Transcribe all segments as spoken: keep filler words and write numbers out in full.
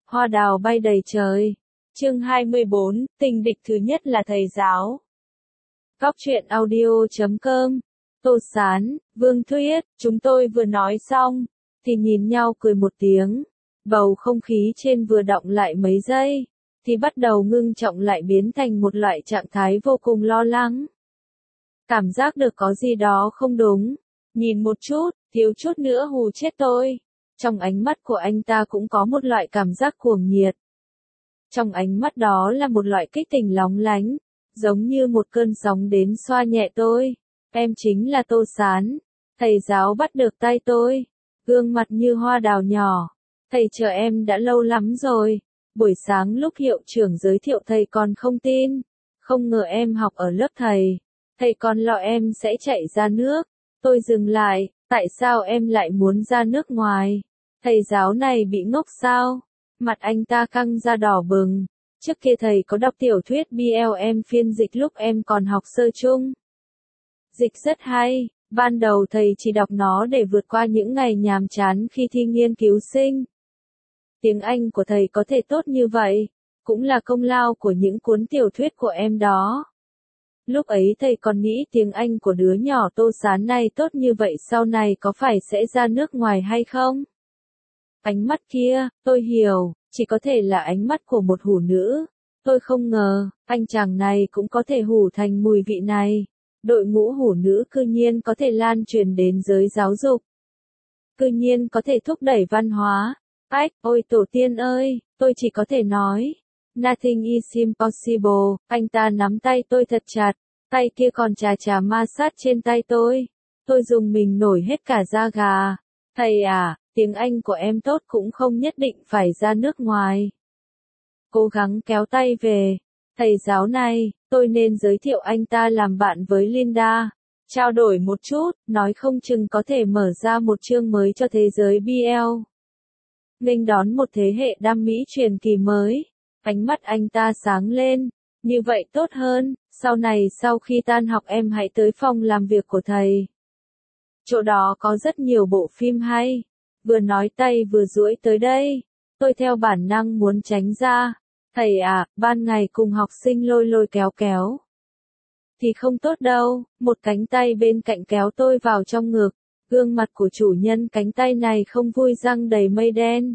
Hoa đào bay đầy trời. Chương hai mươi bốn, tình địch thứ nhất là thầy giáo. Góc truyện audio chấm com. Tô Sán, Vương Thuyết, chúng tôi vừa nói xong, thì nhìn nhau cười một tiếng. Bầu không khí trên vừa đọng lại mấy giây, thì bắt đầu ngưng trọng lại biến thành một loại trạng thái vô cùng lo lắng. Cảm giác được có gì đó không đúng. Nhìn một chút, thiếu chút nữa hù chết tôi. Trong ánh mắt của anh ta cũng có một loại cảm giác cuồng nhiệt. Trong ánh mắt đó là một loại kích tình lóng lánh, giống như một cơn sóng đến xoa nhẹ tôi. Em chính là Tô Sán. Thầy giáo bắt được tay tôi, gương mặt như hoa đào nhỏ. Thầy chờ em đã lâu lắm rồi. Buổi sáng lúc hiệu trưởng giới thiệu thầy còn không tin. Không ngờ em học ở lớp thầy. Thầy còn lo em sẽ chạy ra nước. Tôi dừng lại, tại sao em lại muốn ra nước ngoài? Thầy giáo này bị ngốc sao? Mặt anh ta căng ra đỏ bừng. Trước kia thầy có đọc tiểu thuyết bê lờ em phiên dịch lúc em còn học sơ chung. Dịch rất hay, ban đầu thầy chỉ đọc nó để vượt qua những ngày nhàm chán khi thi nghiên cứu sinh. Tiếng Anh của thầy có thể tốt như vậy, cũng là công lao của những cuốn tiểu thuyết của em đó. Lúc ấy thầy còn nghĩ tiếng Anh của đứa nhỏ Tô Sán này tốt như vậy sau này có phải sẽ ra nước ngoài hay không? Ánh mắt kia, tôi hiểu, chỉ có thể là ánh mắt của một hủ nữ. Tôi không ngờ, anh chàng này cũng có thể hủ thành mùi vị này. Đội ngũ hủ nữ cư nhiên có thể lan truyền đến giới giáo dục. Cư nhiên có thể thúc đẩy văn hóa. Ách, ôi tổ tiên ơi, tôi chỉ có thể nói. Nothing is impossible. Anh ta nắm tay tôi thật chặt, tay kia còn chà chà ma sát trên tay tôi. Tôi dùng mình nổi hết cả da gà. Thầy à, tiếng Anh của em tốt cũng không nhất định phải ra nước ngoài. Cố gắng kéo tay về. Thầy giáo này, tôi nên giới thiệu anh ta làm bạn với Linda. Trao đổi một chút, nói không chừng có thể mở ra một chương mới cho thế giới bê lờ. Nghênh đón một thế hệ đam mỹ truyền kỳ mới. Ánh mắt anh ta sáng lên. Như vậy tốt hơn, sau này sau khi tan học em hãy tới phòng làm việc của thầy. Chỗ đó có rất nhiều bộ phim hay. Vừa nói tay vừa duỗi tới đây. Tôi theo bản năng muốn tránh ra. Thầy à, ban ngày cùng học sinh lôi lôi kéo kéo. Thì không tốt đâu, một cánh tay bên cạnh kéo tôi vào trong ngực. Gương mặt của chủ nhân cánh tay này không vui răng đầy mây đen.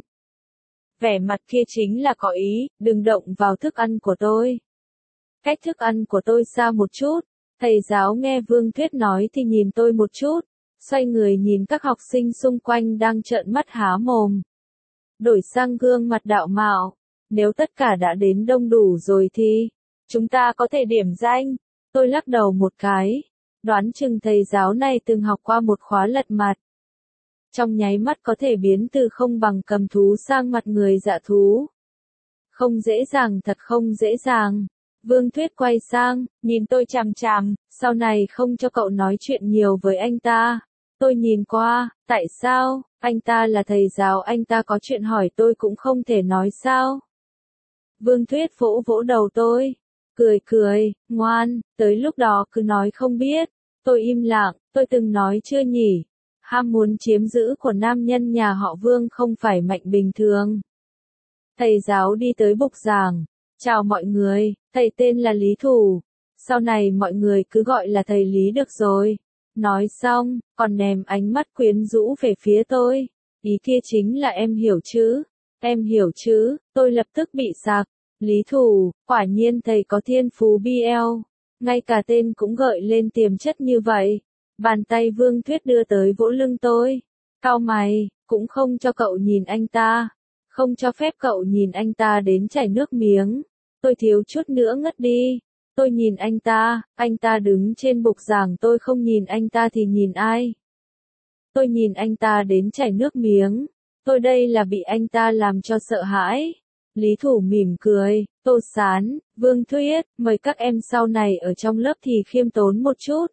Vẻ mặt kia chính là có ý, đừng động vào thức ăn của tôi. Cách thức ăn của tôi xa một chút. Thầy giáo nghe Vương Thuyết nói thì nhìn tôi một chút. Xoay người nhìn các học sinh xung quanh đang trợn mắt há mồm. Đổi sang gương mặt đạo mạo. Nếu tất cả đã đến đông đủ rồi thì, chúng ta có thể điểm danh. Tôi lắc đầu một cái. Đoán chừng thầy giáo này từng học qua một khóa lật mặt. Trong nháy mắt có thể biến từ không bằng cầm thú sang mặt người dạ thú. Không dễ dàng, thật không dễ dàng. Vương Thuyết quay sang, nhìn tôi chằm chằm, sau này không cho cậu nói chuyện nhiều với anh ta. Tôi nhìn qua, tại sao, anh ta là thầy giáo, anh ta có chuyện hỏi tôi cũng không thể nói sao. Vương Thuyết vỗ vỗ đầu tôi, cười cười, ngoan, tới lúc đó cứ nói không biết. Tôi im lặng, tôi từng nói chưa nhỉ? Ham muốn chiếm giữ của nam nhân nhà họ Vương không phải mạnh bình thường. Thầy giáo đi tới bục giảng. Chào mọi người, thầy tên là Lý Thủ. Sau này mọi người cứ gọi là thầy Lý được rồi. Nói xong, còn ném ánh mắt quyến rũ về phía tôi. Ý kia chính là em hiểu chứ? Em hiểu chứ? Tôi lập tức bị sặc. Lý Thủ, quả nhiên thầy có thiên phú bê lờ. Ngay cả tên cũng gợi lên tiềm chất như vậy. Bàn tay Vương Thuyết đưa tới vỗ lưng tôi. Cau mày, cũng không cho cậu nhìn anh ta. Không cho phép cậu nhìn anh ta đến chảy nước miếng. Tôi thiếu chút nữa ngất đi. Tôi nhìn anh ta, anh ta đứng trên bục giảng, tôi không nhìn anh ta thì nhìn ai? Tôi nhìn anh ta đến chảy nước miếng. Tôi đây là bị anh ta làm cho sợ hãi. Lý Thủ mỉm cười, Tô Sán, Vương Thuyết, mời các em sau này ở trong lớp thì khiêm tốn một chút.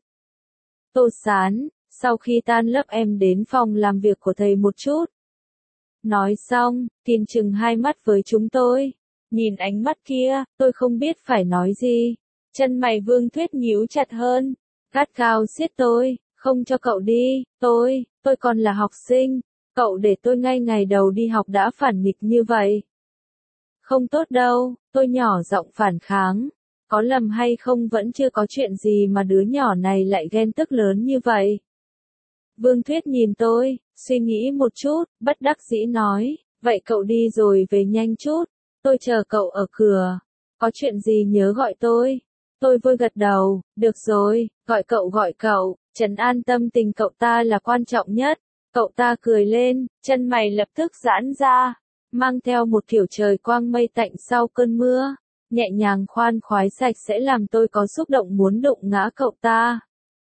Tô Sán, sau khi tan lớp em đến phòng làm việc của thầy một chút. Nói xong, Tin chừng hai mắt với chúng tôi. Nhìn ánh mắt kia, tôi không biết phải nói gì. Chân mày Vương Thuyết nhíu chặt hơn. Gắt gao siết tôi, không cho cậu đi, tôi, tôi còn là học sinh. Cậu để tôi ngay ngày đầu đi học đã phản nghịch như vậy. Không tốt đâu, tôi nhỏ giọng phản kháng. Có lầm hay không vẫn chưa có chuyện gì mà đứa nhỏ này lại ghen tức lớn như vậy. Vương Thuyết nhìn tôi, suy nghĩ một chút, bất đắc dĩ nói, vậy cậu đi rồi về nhanh chút, tôi chờ cậu ở cửa. Có chuyện gì nhớ gọi tôi. Tôi vui gật đầu, được rồi, gọi cậu gọi cậu, trấn an tâm tình cậu ta là quan trọng nhất. Cậu ta cười lên, chân mày lập tức giãn ra, mang theo một kiểu trời quang mây tạnh sau cơn mưa, nhẹ nhàng khoan khoái sạch sẽ làm tôi có xúc động muốn đụng ngã cậu ta.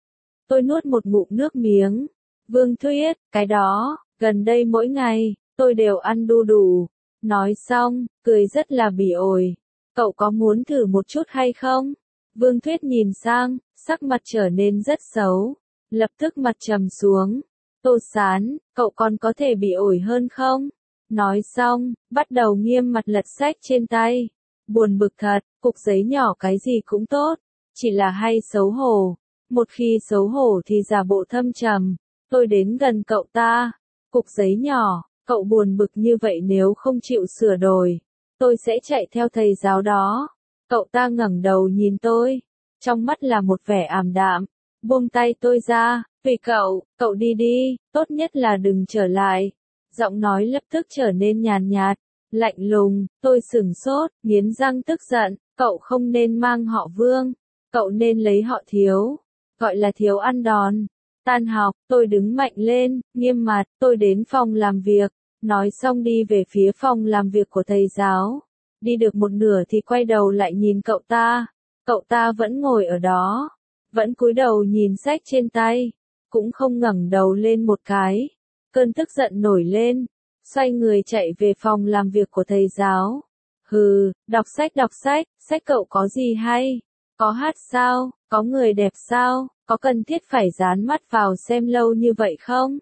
Tôi nuốt một ngụm nước miếng. Vương Thuyết, cái đó, gần đây mỗi ngày, tôi đều ăn đu đủ. Nói xong, cười rất là bỉ ổi. Cậu có muốn thử một chút hay không? Vương Thuyết nhìn sang, sắc mặt trở nên rất xấu. Lập tức mặt trầm xuống. Tô Sán, cậu còn có thể bỉ ổi hơn không? Nói xong, bắt đầu nghiêm mặt lật sách trên tay. Buồn bực thật, cục giấy nhỏ cái gì cũng tốt. Chỉ là hay xấu hổ. Một khi xấu hổ thì giả bộ thâm trầm. Tôi đến gần cậu ta. Cục giấy nhỏ, cậu buồn bực như vậy nếu không chịu sửa đổi. Tôi sẽ chạy theo thầy giáo đó. Cậu ta ngẩng đầu nhìn tôi. Trong mắt là một vẻ ảm đạm. Buông tay tôi ra. Vì cậu, cậu đi đi, tốt nhất là đừng trở lại. Giọng nói lập tức trở nên nhàn nhạt, lạnh lùng. Tôi sửng sốt, nghiến răng tức giận. Cậu không nên mang họ Vương. Cậu nên lấy họ Thiếu. Gọi là Thiếu ăn đòn. Tan học, tôi đứng mạnh lên, nghiêm mặt, tôi đến phòng làm việc. Nói xong đi về phía phòng làm việc của thầy giáo. Đi được một nửa thì quay đầu lại nhìn cậu ta. Cậu ta vẫn ngồi ở đó. Vẫn cúi đầu nhìn sách trên tay. Cũng không ngẩng đầu lên một cái. Cơn tức giận nổi lên. Xoay người chạy về phòng làm việc của thầy giáo. Hừ, đọc sách đọc sách, sách cậu có gì hay? Có hát sao? Có người đẹp sao? Có cần thiết phải dán mắt vào xem lâu như vậy không?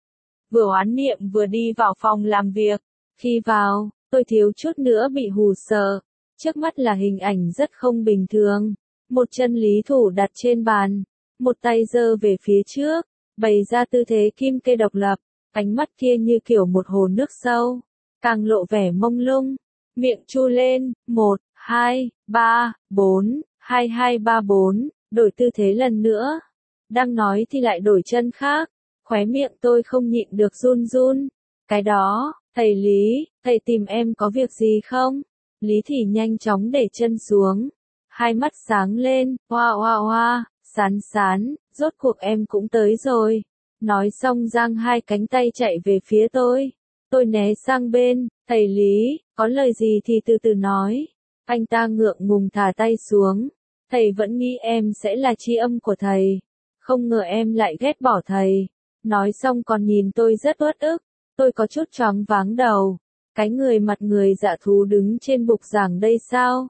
Vừa oán niệm vừa đi vào phòng làm việc. Khi vào, tôi thiếu chút nữa bị hù sợ. Trước mắt là hình ảnh rất không bình thường. Một chân lý thủ đặt trên bàn. Một tay giơ về phía trước. Bày ra tư thế kim kê độc lập. Ánh mắt kia như kiểu một hồ nước sâu. Càng lộ vẻ mông lung. Miệng chu lên. Một, hai, ba, bốn. Hai hai ba bốn. Đổi tư thế lần nữa. Đang nói thì lại đổi chân khác. Khóe miệng tôi không nhịn được run run. Cái đó, thầy Lý, thầy tìm em có việc gì không? Lý thì nhanh chóng để chân xuống. Hai mắt sáng lên, hoa hoa hoa, Sán Sán, rốt cuộc em cũng tới rồi. Nói xong giang hai cánh tay chạy về phía tôi. Tôi né sang bên, thầy Lý, có lời gì thì từ từ nói. Anh ta ngượng ngùng thả tay xuống. Thầy vẫn nghĩ em sẽ là tri âm của thầy. Không ngờ em lại ghét bỏ thầy. Nói xong còn nhìn tôi rất uất ức. Tôi có chút choáng váng đầu. Cái người mặt người dạ thú đứng trên bục giảng đây sao?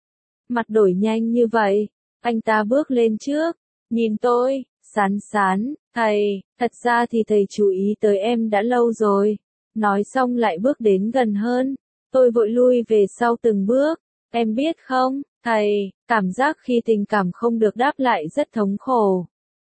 Mặt đổi nhanh như vậy. Anh ta bước lên trước. Nhìn tôi, Sán Sán, thầy, thật ra thì thầy chú ý tới em đã lâu rồi. Nói xong lại bước đến gần hơn. Tôi vội lui về sau từng bước. Em biết không, thầy, cảm giác khi tình cảm không được đáp lại rất thống khổ.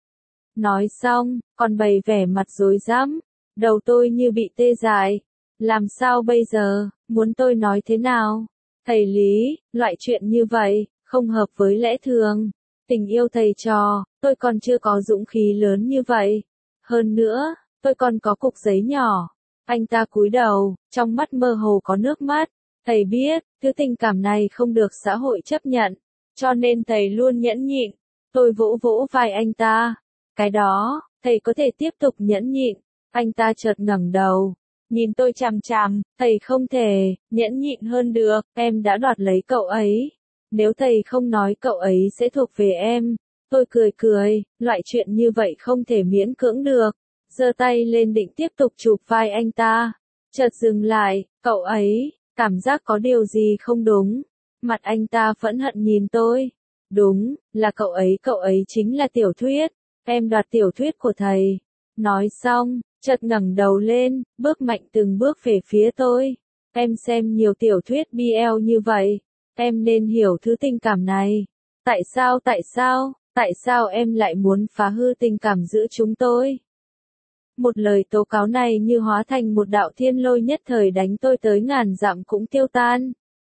Nói xong, còn bày vẻ mặt rối rắm. Đầu tôi như bị tê dại. Làm sao bây giờ, muốn tôi nói thế nào? Thầy Lý, loại chuyện như vậy, không hợp với lẽ thường. Tình yêu thầy trò, tôi còn chưa có dũng khí lớn như vậy. Hơn nữa, tôi còn có cục giấy nhỏ. Anh ta cúi đầu, trong mắt mơ hồ có nước mắt. Thầy biết, thứ tình cảm này không được xã hội chấp nhận. Cho nên thầy luôn nhẫn nhịn. Tôi vỗ vỗ vai anh ta. Cái đó, thầy có thể tiếp tục nhẫn nhịn. Anh ta chợt ngẩng đầu. Nhìn tôi chằm chằm, thầy không thể, nhẫn nhịn hơn được, em đã đoạt lấy cậu ấy. Nếu thầy không nói cậu ấy sẽ thuộc về em. Tôi cười cười, loại chuyện như vậy không thể miễn cưỡng được. Giơ tay lên định tiếp tục chụp vai anh ta. Chợt dừng lại, cậu ấy, cảm giác có điều gì không đúng. Mặt anh ta phẫn hận nhìn tôi. Đúng, là cậu ấy, cậu ấy chính là Tiểu Thuyết. Em đoạt tiểu thuyết của thầy. Nói xong, chợt ngẩng đầu lên, bước mạnh từng bước về phía tôi. Em xem nhiều tiểu thuyết bê lờ như vậy. Em nên hiểu thứ tình cảm này. Tại sao, tại sao, tại sao em lại muốn phá hư tình cảm giữa chúng tôi? Một lời tố cáo này như hóa thành một đạo thiên lôi nhất thời đánh tôi tới ngàn dặm cũng tiêu tan.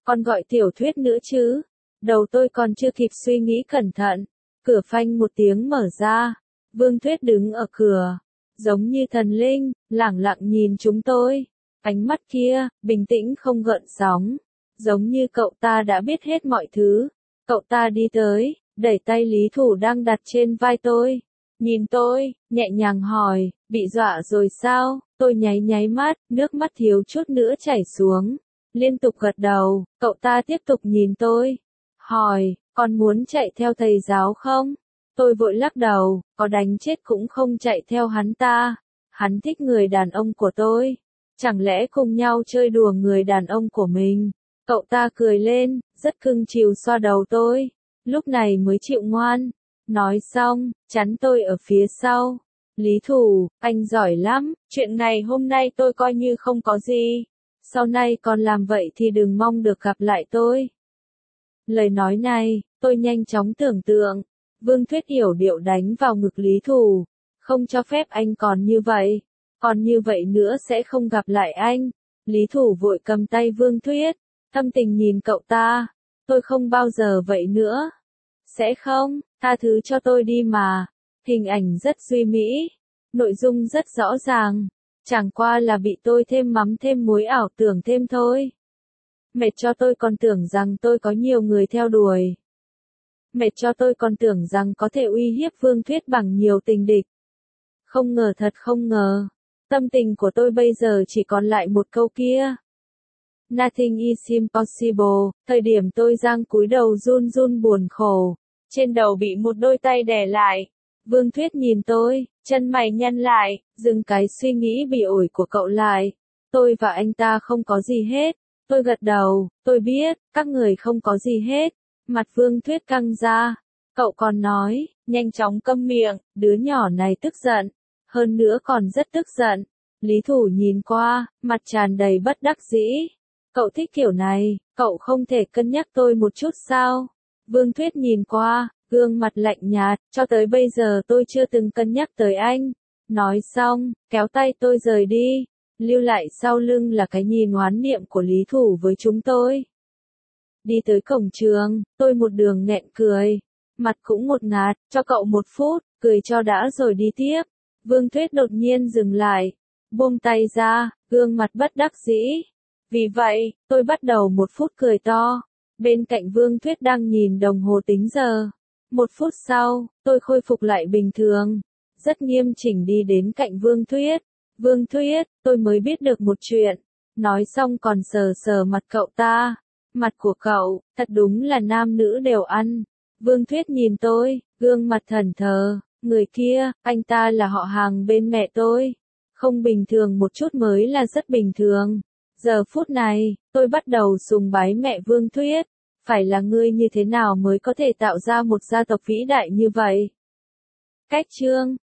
Còn gọi tiểu thuyết nữa chứ? Đầu tôi còn chưa kịp suy nghĩ cẩn thận. Cửa phanh một tiếng mở ra. Vương Thuyết đứng ở cửa. Giống như thần linh, lẳng lặng nhìn chúng tôi. Ánh mắt kia, bình tĩnh không gợn sóng. Giống như cậu ta đã biết hết mọi thứ. Cậu ta đi tới, đẩy tay Lý Thủ đang đặt trên vai tôi. Nhìn tôi, nhẹ nhàng hỏi, bị dọa rồi sao? Tôi nháy nháy mắt, nước mắt thiếu chút nữa chảy xuống. Liên tục gật đầu, cậu ta tiếp tục nhìn tôi. Hỏi, còn muốn chạy theo thầy giáo không? Tôi vội lắc đầu, có đánh chết cũng không chạy theo hắn ta. Hắn thích người đàn ông của tôi. Chẳng lẽ cùng nhau chơi đùa người đàn ông của mình? Cậu ta cười lên, rất cưng chiều xoa đầu tôi. Lúc này mới chịu ngoan. Nói xong, chắn tôi ở phía sau. Lý Thủ, anh giỏi lắm, chuyện này hôm nay tôi coi như không có gì. Sau này còn làm vậy thì đừng mong được gặp lại tôi. Lời nói này, tôi nhanh chóng tưởng tượng. Vương Thuyết yểu điệu đánh vào ngực Lý Thủ. Không cho phép anh còn như vậy. Còn như vậy nữa sẽ không gặp lại anh. Lý Thủ vội cầm tay Vương Thuyết. Thâm tình nhìn cậu ta. Tôi không bao giờ vậy nữa. Sẽ không, tha thứ cho tôi đi mà. Hình ảnh rất duy mỹ. Nội dung rất rõ ràng. Chẳng qua là bị tôi thêm mắm thêm muối ảo tưởng thêm thôi. Mệt cho tôi còn tưởng rằng tôi có nhiều người theo đuổi. Mệt cho tôi còn tưởng rằng có thể uy hiếp Vương Thuyết bằng nhiều tình địch. Không ngờ thật không ngờ. Tâm tình của tôi bây giờ chỉ còn lại một câu kia. Nothing is impossible. Thời điểm tôi giang cúi đầu run run buồn khổ. Trên đầu bị một đôi tay đè lại. Vương Thuyết nhìn tôi, chân mày nhăn lại, dừng cái suy nghĩ bị ổi của cậu lại. Tôi và anh ta không có gì hết. Tôi gật đầu, tôi biết, các người không có gì hết. Mặt Vương Thuyết căng ra. Cậu còn nói, nhanh chóng câm miệng, đứa nhỏ này tức giận. Hơn nữa còn rất tức giận. Lý Thủ nhìn qua, mặt tràn đầy bất đắc dĩ. Cậu thích kiểu này, cậu không thể cân nhắc tôi một chút sao? Vương Thuyết nhìn qua, gương mặt lạnh nhạt, cho tới bây giờ tôi chưa từng cân nhắc tới anh. Nói xong, kéo tay tôi rời đi. Lưu lại sau lưng là cái nhìn oán niệm của Lý Thủ với chúng tôi. Đi tới cổng trường, tôi một đường nghẹn cười. Mặt cũng một ngạt, cho cậu một phút, cười cho đã rồi đi tiếp. Vương Thuyết đột nhiên dừng lại. Buông tay ra, gương mặt bất đắc dĩ. Vì vậy, tôi bắt đầu một phút cười to. Bên cạnh Vương Thuyết đang nhìn đồng hồ tính giờ. Một phút sau, tôi khôi phục lại bình thường. Rất nghiêm chỉnh đi đến cạnh Vương Thuyết. Vương Thuyết, tôi mới biết được một chuyện. Nói xong còn sờ sờ mặt cậu ta. Mặt của cậu, thật đúng là nam nữ đều ăn. Vương Thuyết nhìn tôi, gương mặt thẫn thờ. Người kia, anh ta là họ hàng bên mẹ tôi. Không bình thường một chút mới là rất bình thường. Giờ phút này, tôi bắt đầu sùng bái mẹ Vương Thuyết. Phải là ngươi như thế nào mới có thể tạo ra một gia tộc vĩ đại như vậy? Cách chương